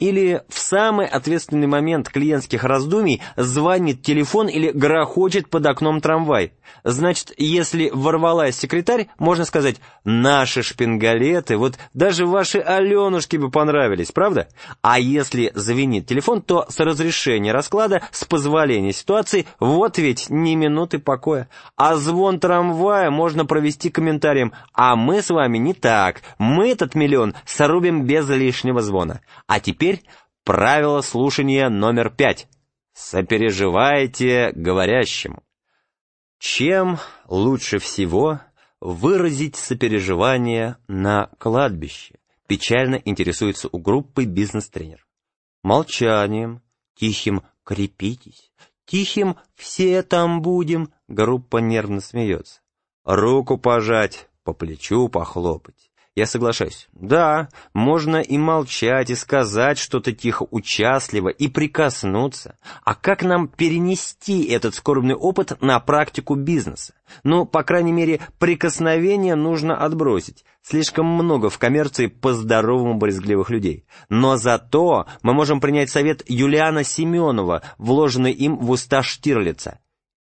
Или в самый ответственный момент клиентских раздумий звонит телефон или грохочет под окном трамвай. Значит, если ворвалась секретарь, можно сказать: «Наши шпингалеты, вот даже ваши Аленушки бы понравились, правда?» А если звенит телефон, то с разрешения расклада, с позволения ситуации, вот ведь ни минуты покоя. А звон трамвая можно провести комментарием: «А мы с вами не так, мы этот миллион срубим без лишнего звона». А теперь правило слушания номер 5. Сопереживайте говорящему. Чем лучше всего выразить сопереживание на кладбище? Печально интересуется у группы бизнес-тренер. Молчанием, тихим «крепитесь», тихим «все там будем», группа нервно смеется. Руку пожать, по плечу похлопать. Я соглашаюсь. Да, можно и молчать, и сказать что-то тихо, участливо, и прикоснуться. А как нам перенести этот скорбный опыт на практику бизнеса? Ну, по крайней мере, прикосновение нужно отбросить. Слишком много в коммерции по-здоровому брезгливых людей. Но зато мы можем принять совет Юлиана Семенова, вложенный им в уста Штирлица.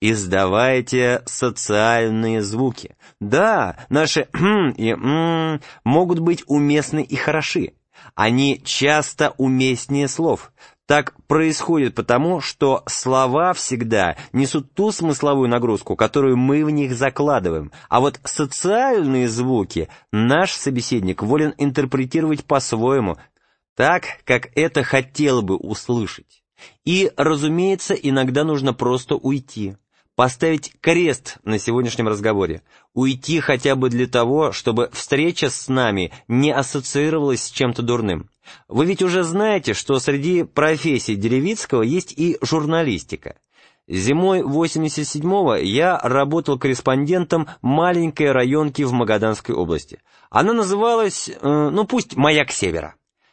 Издавайте социальные звуки. Да, наши «хм» и «м» могут быть уместны и хороши. Они часто уместнее слов. Так происходит потому, что слова всегда несут ту смысловую нагрузку, которую мы в них закладываем. А вот социальные звуки наш собеседник волен интерпретировать по-своему, так, как это хотел бы услышать. И, разумеется, иногда нужно просто уйти. Поставить крест на сегодняшнем разговоре. Уйти хотя бы для того, чтобы встреча с нами не ассоциировалась с чем-то дурным. Вы ведь уже знаете, что среди профессий Деревицкого есть и журналистика. Зимой 87-го я работал корреспондентом маленькой районки в Магаданской области. Она называлась, пусть «Маяк Севера».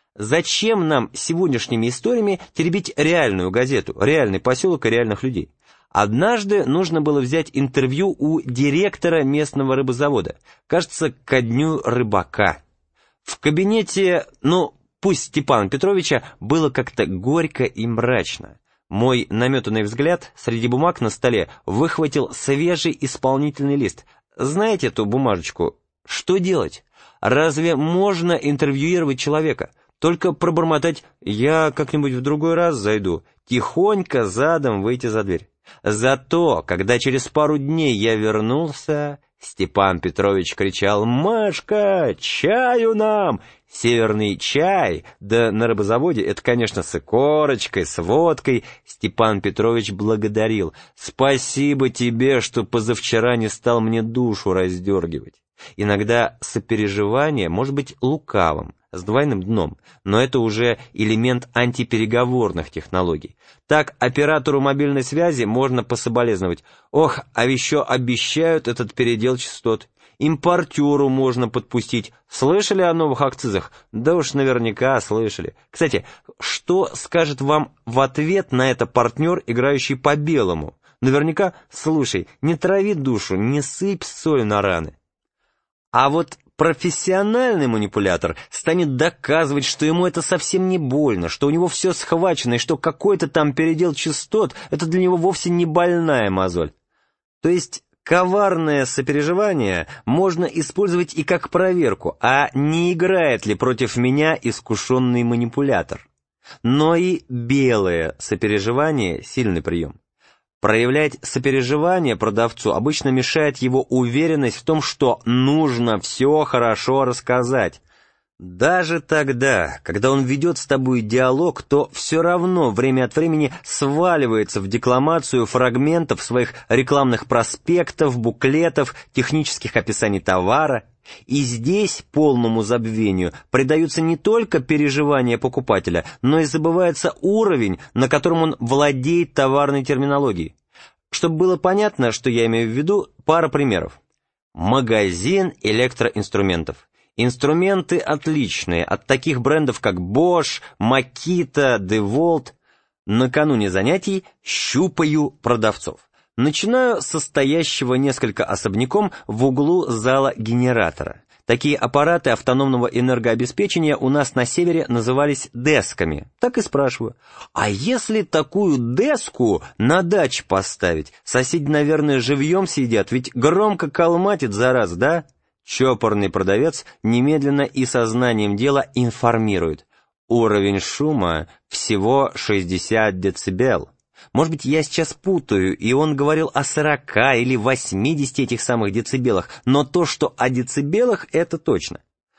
Зачем нам сегодняшними историями теребить реальную газету, реальный поселок и реальных людей? Однажды нужно было взять интервью у директора местного рыбозавода, кажется, ко дню рыбака. В кабинете, пусть Степана Петровича, было как-то горько и мрачно. Мой наметанный взгляд среди бумаг на столе выхватил свежий исполнительный лист. Знаете эту бумажечку? Что делать? Разве можно интервьюировать человека? Только пробормотать «я как-нибудь в другой раз зайду», тихонько задом выйти за дверь. Зато, когда через пару дней я вернулся, Степан Петрович кричал: «Машка, чаю нам!» Северный чай, да на рыбозаводе это, конечно, с икорочкой, с водкой. Степан Петрович благодарил: «Спасибо тебе, что позавчера не стал мне душу раздергивать». Иногда сопереживание может быть лукавым, с двойным дном, но это уже элемент антипереговорных технологий. Так оператору мобильной связи можно пособолезновать: «Ох, а еще обещают этот передел частот». Импортеру можно подпустить: «Слышали о новых акцизах?» Да уж наверняка слышали. Кстати, что скажет вам в ответ на это партнер, играющий по белому? Наверняка: «Слушай, не трави душу, не сыпь соль на раны». А вот профессиональный манипулятор станет доказывать, что ему это совсем не больно, что у него все схвачено, и что какой-то там передел частот — это для него вовсе не больная мозоль. То есть коварное сопереживание можно использовать и как проверку, а не играет ли против меня искушенный манипулятор. Но и белое сопереживание — сильный прием. Проявлять сопереживание продавцу обычно мешает его уверенность в том, что нужно все хорошо рассказать. Даже тогда, когда он ведет с тобой диалог, то все равно время от времени сваливается в декламацию фрагментов своих рекламных проспектов, буклетов, технических описаний товара. И здесь полному забвению придаются не только переживания покупателя, но и забывается уровень, на котором он владеет товарной терминологией. Чтобы было понятно, что я имею в виду, пара примеров. Магазин электроинструментов. Инструменты отличные, от таких брендов, как Bosch, Makita, DeWalt. Накануне занятий щупаю продавцов. Начинаю со стоящего несколько особняком в углу зала генератора. Такие аппараты автономного энергообеспечения у нас на севере назывались десками. Так и спрашиваю, а если такую деску на даче поставить? Соседи, наверное, живьем съедят, ведь громко калматит, зараза, да? Чопорный продавец немедленно и сознанием дела информирует. Уровень шума всего 60 децибел. Может быть, я сейчас путаю, и он говорил о 40 или 80 этих самых децибелах, но то, что о децибелах, это точно.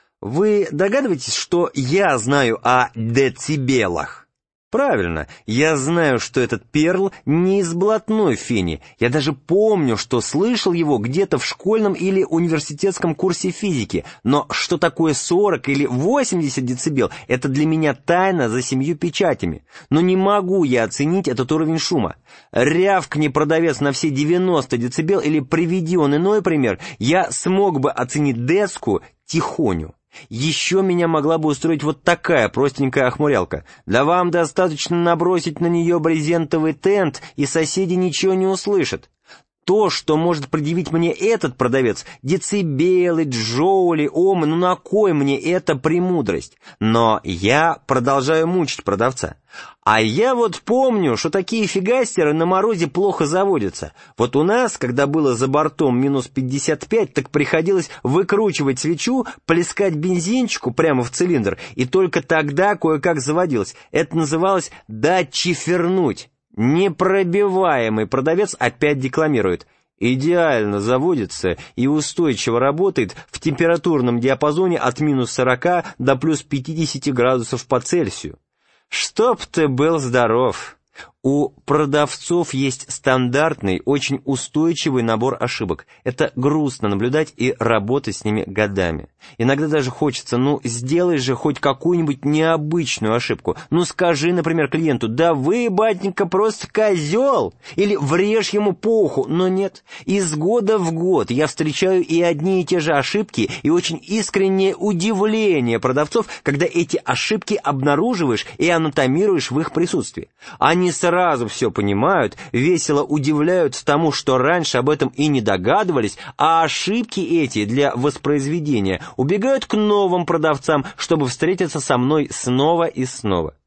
Вы догадываетесь, что я знаю о децибелах? Правильно, я знаю, что этот перл не из блатной фени. Я даже помню, что слышал его где-то в школьном или университетском курсе физики. Но что такое 40 или 80 децибел, это для меня тайна за 7 печатями. Но не могу я оценить этот уровень шума. Рявкни продавец на все 90 децибел или приведи он иной пример, я смог бы оценить деску тихоню. Еще меня могла бы устроить вот такая простенькая охмурялка. Да вам достаточно набросить на нее брезентовый тент, и соседи ничего не услышат. То, что может предъявить мне этот продавец, децибелы, джоули, омы, ну на кой мне эта премудрость? Но я продолжаю мучить продавца. А я вот помню, что такие фигастеры на морозе плохо заводятся. Вот у нас, когда было за бортом минус 55, так приходилось выкручивать свечу, плескать бензинчику прямо в цилиндр, и только тогда кое-как заводилось. Это называлось «дать чифернуть». Непробиваемый продавец опять декламирует. Идеально заводится и устойчиво работает в температурном диапазоне от минус 40 до плюс 50 градусов по Цельсию. Чтоб ты был здоров! У продавцов есть стандартный, очень устойчивый набор ошибок. Это грустно наблюдать и работать с ними годами. Иногда даже хочется, сделай же хоть какую-нибудь необычную ошибку. Скажи, например, клиенту, да вы, батенька, просто козел, или врежь ему по уху, но нет. Из года в год я встречаю и одни и те же ошибки, и очень искреннее удивление продавцов, когда эти ошибки обнаруживаешь и анатомируешь в их присутствии. Они сразу все понимают, весело удивляются тому, что раньше об этом и не догадывались, а ошибки эти для воспроизведения убегают к новым продавцам, чтобы встретиться со мной снова и снова.